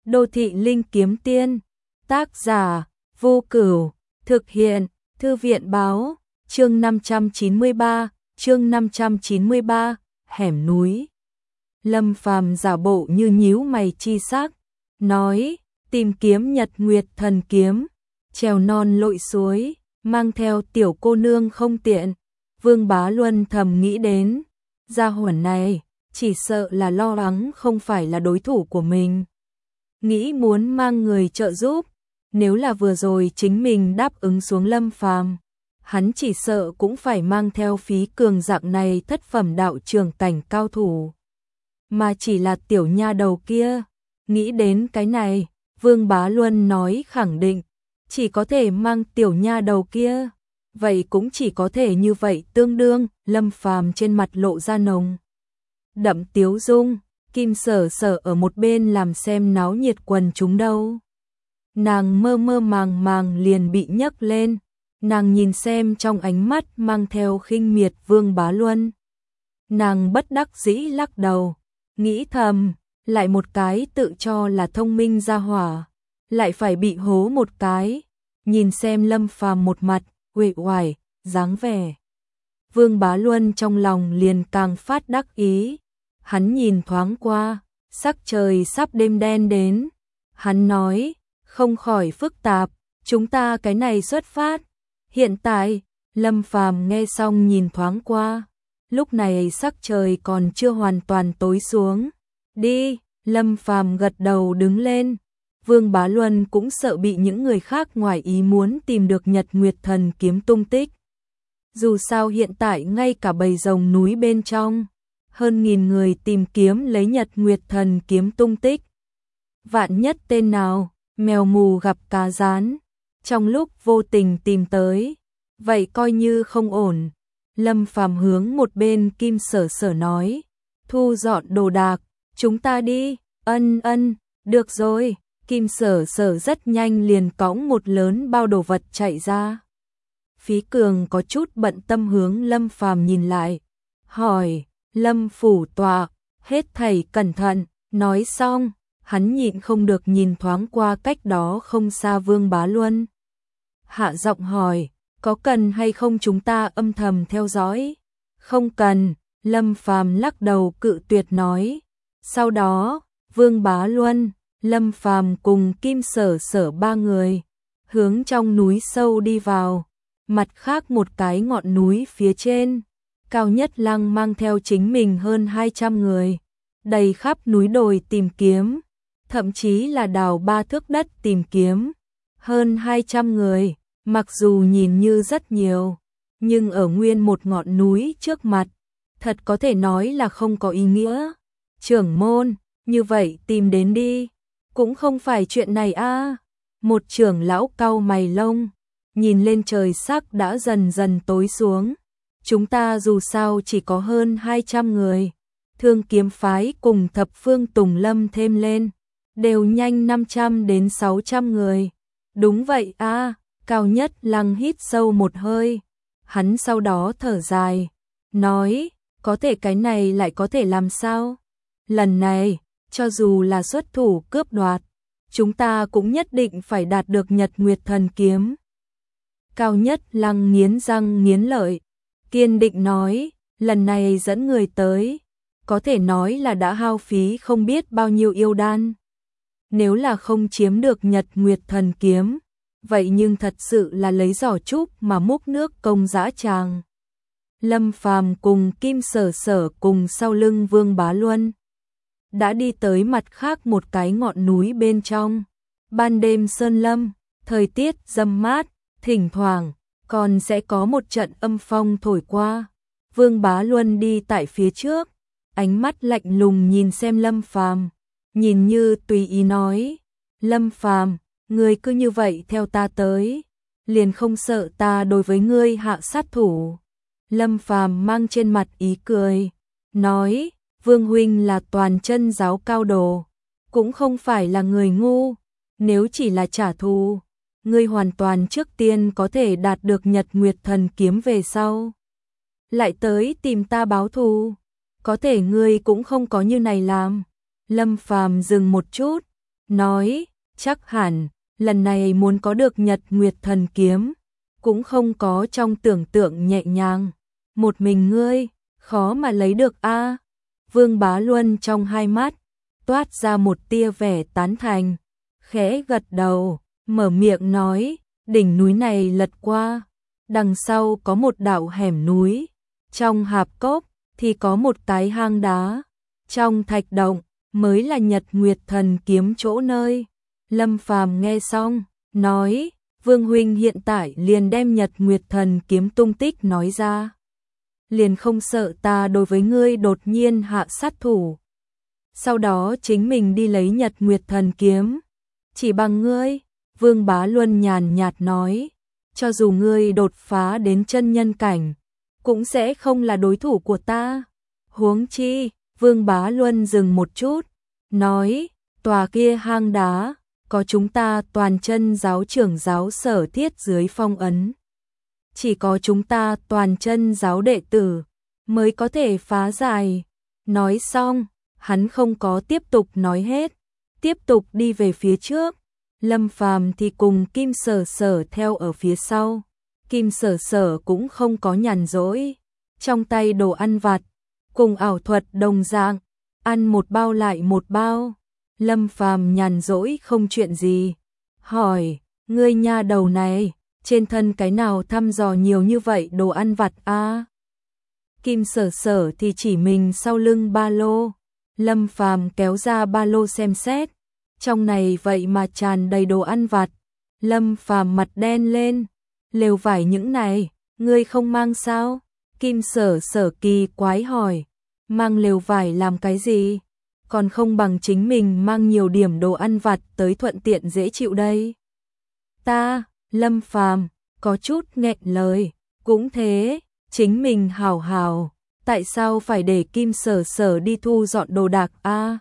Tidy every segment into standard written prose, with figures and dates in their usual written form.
Đô thị linh kiếm tiên, tác giả, Vô Cửu, thực hiện, Thư viện báo, chương 593, hẻm núi. Lâm Phàm giả bộ như nhíu mày chi sắc, nói, tìm kiếm Nhật Nguyệt Thần kiếm, trèo non lội suối, mang theo tiểu cô nương không tiện. Vương Bá Luân thầm nghĩ đến, gia hỏa này, chỉ sợ là lo lắng không phải là đối thủ của mình. Nghĩ muốn mang người trợ giúp, nếu là vừa rồi chính mình đáp ứng xuống Lâm Phàm, hắn chỉ sợ cũng phải mang theo Phí Cường dạng này thất phẩm đạo trường cảnh cao thủ. Mà chỉ là tiểu nha đầu kia, nghĩ đến cái này, Vương Bá Luân nói khẳng định, chỉ có thể mang tiểu nha đầu kia, vậy cũng chỉ có thể như vậy tương đương. Lâm Phàm trên mặt lộ ra nồng đậm tiếu dung, Kim Sở Sở ở một bên làm xem náo nhiệt quần chúng đâu. Nàng mơ mơ màng màng liền bị nhấc lên, nàng nhìn xem trong ánh mắt mang theo khinh miệt Vương Bá Luân. Nàng bất đắc dĩ lắc đầu, nghĩ thầm, lại một cái tự cho là thông minh ra hỏa, lại phải bị hố một cái. Nhìn xem Lâm Phàm một mặt uể oải dáng vẻ, Vương Bá Luân trong lòng liền càng phát đắc ý. Hắn nhìn thoáng qua, sắc trời sắp đêm đen đến, hắn nói, không khỏi phức tạp, chúng ta cái này xuất phát. Hiện tại, Lâm Phàm nghe xong nhìn thoáng qua, lúc này sắc trời còn chưa hoàn toàn tối xuống. Đi, Lâm Phàm gật đầu đứng lên. Vương Bá Luân cũng sợ bị những người khác ngoài ý muốn tìm được Nhật Nguyệt Thần kiếm tung tích. Dù sao hiện tại ngay cả bầy rồng núi bên trong, hơn 1000 người tìm kiếm lấy Nhật Nguyệt Thần kiếm tung tích. Vạn nhất tên nào, mèo mù gặp cá rán, trong lúc vô tình tìm tới, vậy coi như không ổn. Lâm Phàm hướng một bên Kim Sở Sở nói, thu dọn đồ đạc, chúng ta đi. Ân, được rồi. Kim Sở Sở rất nhanh liền cõng một lớn bao đồ vật chạy ra. Phí Cường có chút bận tâm hướng Lâm Phàm nhìn lại, hỏi, Lâm phủ tọa, hết thảy cẩn thận. Nói xong, hắn nhịn không được nhìn thoáng qua cách đó không xa Vương Bá Luân. Hạ giọng hỏi, có cần hay không chúng ta âm thầm theo dõi? Không cần, Lâm Phàm lắc đầu cự tuyệt nói. Sau đó, Vương Bá Luân, Lâm Phàm cùng Kim Sở Sở ba người hướng trong núi sâu đi vào. Mặt khác một cái ngọn núi phía trên, Cao Nhất Lăng mang theo chính mình hơn 200 người, đầy khắp núi đồi tìm kiếm, thậm chí là đào 3 thước đất tìm kiếm. Hơn 200 người, mặc dù nhìn như rất nhiều, nhưng ở nguyên một ngọn núi trước mặt, thật có thể nói là không có ý nghĩa. Trưởng môn, như vậy tìm đến đi, cũng không phải chuyện này a. Một trưởng lão cau mày lông, nhìn lên trời sắc đã dần dần tối xuống. Chúng ta dù sao chỉ có hơn 200 người, Thương Kiếm phái cùng Thập Phương Tùng Lâm thêm lên, đều nhanh 500 đến 600 người. Đúng vậy a. Cao Nhất Lăng hít sâu một hơi, hắn sau đó thở dài, nói, có thể cái này lại có thể làm sao? Lần này, cho dù là xuất thủ cướp đoạt, chúng ta cũng nhất định phải đạt được Nhật Nguyệt Thần kiếm. Cao Nhất Lăng nghiến răng nghiến lợi, kiên định nói, lần này dẫn người tới, có thể nói là đã hao phí không biết bao nhiêu yêu đan. Nếu là không chiếm được Nhật Nguyệt Thần kiếm, vậy nhưng thật sự là lấy giỏ trúc mà múc nước công dã tràng. Lâm Phàm cùng Kim Sở Sở cùng sau lưng Vương Bá Luân đã đi tới mặt khác một cái ngọn núi bên trong. Ban đêm sơn lâm, thời tiết râm mát, thỉnh thoảng còn sẽ có một trận âm phong thổi qua. Vương Bá Luân đi tại phía trước, ánh mắt lạnh lùng nhìn xem Lâm Phàm, nhìn như tùy ý nói, Lâm Phàm, ngươi cứ như vậy theo ta tới, liền không sợ ta đối với ngươi hạ sát thủ. Lâm Phàm mang trên mặt ý cười, nói, Vương huynh là toàn chân giáo cao đồ, cũng không phải là người ngu, nếu chỉ là trả thù, ngươi hoàn toàn trước tiên có thể đạt được Nhật Nguyệt Thần kiếm về sau, lại tới tìm ta báo thù, có thể ngươi cũng không có như này làm. Lâm Phàm dừng một chút, nói, chắc hẳn, lần này muốn có được Nhật Nguyệt Thần Kiếm, cũng không có trong tưởng tượng nhẹ nhàng, một mình ngươi, khó mà lấy được a. Vương Bá Luân trong hai mắt, toát ra một tia vẻ tán thành, khẽ gật đầu, mở miệng nói, đỉnh núi này lật qua, đằng sau có một đạo hẻm núi, trong hạp cốc thì có một cái hang đá, trong thạch động mới là Nhật Nguyệt Thần Kiếm chỗ nơi. Lâm Phàm nghe xong, nói, Vương huynh hiện tại liền đem Nhật Nguyệt Thần Kiếm tung tích nói ra. Liền không sợ ta đối với ngươi đột nhiên hạ sát thủ. Sau đó chính mình đi lấy Nhật Nguyệt Thần Kiếm. Chỉ bằng ngươi, Vương Bá Luân nhàn nhạt nói, cho dù ngươi đột phá đến chân nhân cảnh, cũng sẽ không là đối thủ của ta. Huống chi, Vương Bá Luân dừng một chút, nói, tòa kia hang đá, có chúng ta toàn chân giáo trưởng giáo Sở Thiết dưới phong ấn. Chỉ có chúng ta toàn chân giáo đệ tử mới có thể phá giải. Nói xong, hắn không có tiếp tục nói hết, tiếp tục đi về phía trước. Lâm Phàm thì cùng Kim Sở Sở theo ở phía sau. Kim Sở Sở cũng không có nhàn rỗi, trong tay đồ ăn vặt, cùng ảo thuật đồng dạng, ăn một bao lại một bao. Lâm Phàm nhàn rỗi không chuyện gì, hỏi, ngươi nha đầu này, trên thân cái nào thăm dò nhiều như vậy đồ ăn vặt a? Kim Sở Sở thì chỉ mình sau lưng ba lô. Lâm Phàm kéo ra ba lô xem xét, trong này vậy mà tràn đầy đồ ăn vặt. Lâm Phàm mặt đen lên, lều vải những này, ngươi không mang sao? Kim Sở Sở kỳ quái hỏi, mang lều vải làm cái gì? Còn không bằng chính mình mang nhiều điểm đồ ăn vặt tới thuận tiện dễ chịu đây. Ta, Lâm Phàm có chút nghẹn lời, cũng thế, chính mình hảo hảo, tại sao phải để Kim Sở Sở đi thu dọn đồ đạc a?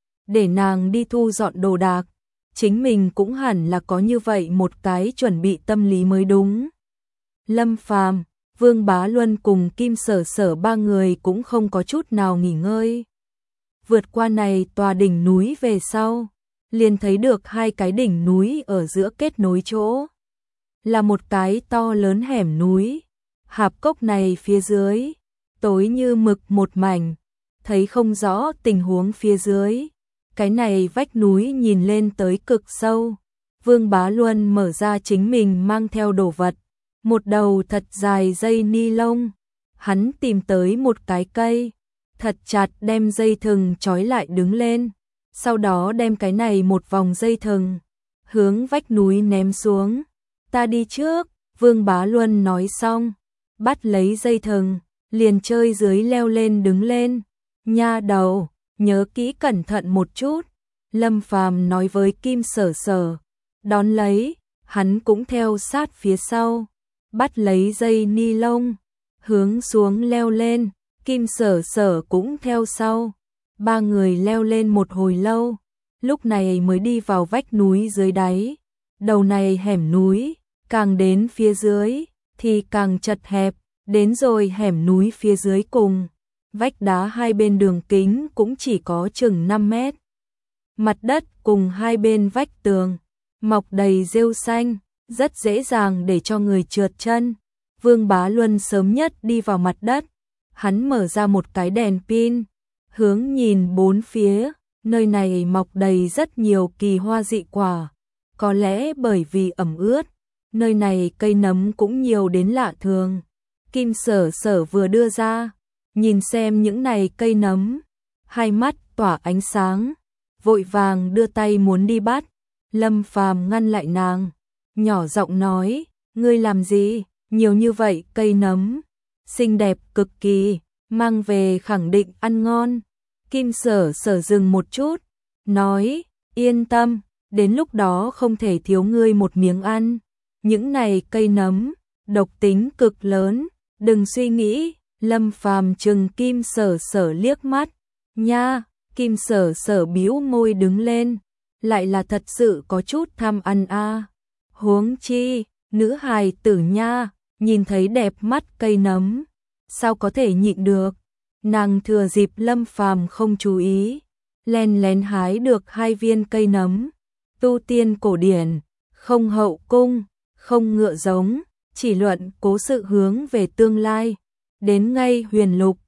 Để nàng đi thu dọn đồ đạc, chính mình cũng hẳn là có như vậy một cái chuẩn bị tâm lý mới đúng. Lâm Phàm, Vương Bá Luân cùng Kim Sở Sở ba người cũng không có chút nào nghỉ ngơi. Vượt qua này tòa đỉnh núi về sau, liền thấy được hai cái đỉnh núi ở giữa kết nối chỗ. Là một cái to lớn hẻm núi, hạp cốc này phía dưới, tối như mực một mảnh, thấy không rõ tình huống phía dưới. Cái này vách núi nhìn lên tới cực sâu. Vương Bá Luân mở ra chính mình mang theo đồ vật, một đầu thật dài dây ni lông. Hắn tìm tới một cái cây, thật chặt đem dây thừng trói lại đứng lên. Sau đó đem cái này một vòng dây thừng, hướng vách núi ném xuống. Ta đi trước, Vương Bá Luân nói xong, bắt lấy dây thừng, liền chơi dưới leo lên đứng lên. Nha đầu, nhớ kỹ cẩn thận một chút, Lâm Phàm nói với Kim Sở Sở. Đón lấy, hắn cũng theo sát phía sau, bắt lấy dây ni lông, hướng xuống leo lên. Kim Sở Sở cũng theo sau. Ba người leo lên một hồi lâu, lúc này mới đi vào vách núi dưới đáy. Đầu này hẻm núi, càng đến phía dưới thì càng chật hẹp, đến rồi hẻm núi phía dưới cùng. Vách đá hai bên đường kính cũng chỉ có chừng 5 mét. Mặt đất cùng hai bên vách tường mọc đầy rêu xanh, rất dễ dàng để cho người trượt chân. Vương Bá Luân sớm nhất đi vào mặt đất, hắn mở ra một cái đèn pin, hướng nhìn bốn phía, nơi này mọc đầy rất nhiều kỳ hoa dị quả. Có lẽ bởi vì ẩm ướt, nơi này cây nấm cũng nhiều đến lạ thường. Kim Sở Sở vừa đưa ra, nhìn xem những này cây nấm, hai mắt tỏa ánh sáng, vội vàng đưa tay muốn đi bắt. Lâm Phàm ngăn lại nàng, nhỏ giọng nói, ngươi làm gì, nhiều như vậy cây nấm, xinh đẹp cực kỳ, mang về khẳng định ăn ngon. Kim Sở Sở dừng một chút, nói, yên tâm, đến lúc đó không thể thiếu ngươi một miếng ăn. Những này cây nấm, độc tính cực lớn, đừng suy nghĩ. Lâm Phàm trừng Kim Sở Sở liếc mắt, nha. Kim Sở Sở bĩu môi đứng lên, lại là thật sự có chút tham ăn a. Huống chi, nữ hài tử nha, nhìn thấy đẹp mắt cây nấm, sao có thể nhịn được. Nàng thừa dịp Lâm Phàm không chú ý, len lén hái được 2 viên cây nấm. Tu tiên cổ điển, không hậu cung, không ngựa giống, chỉ luận cố sự hướng về tương lai. Đến ngay huyền lục,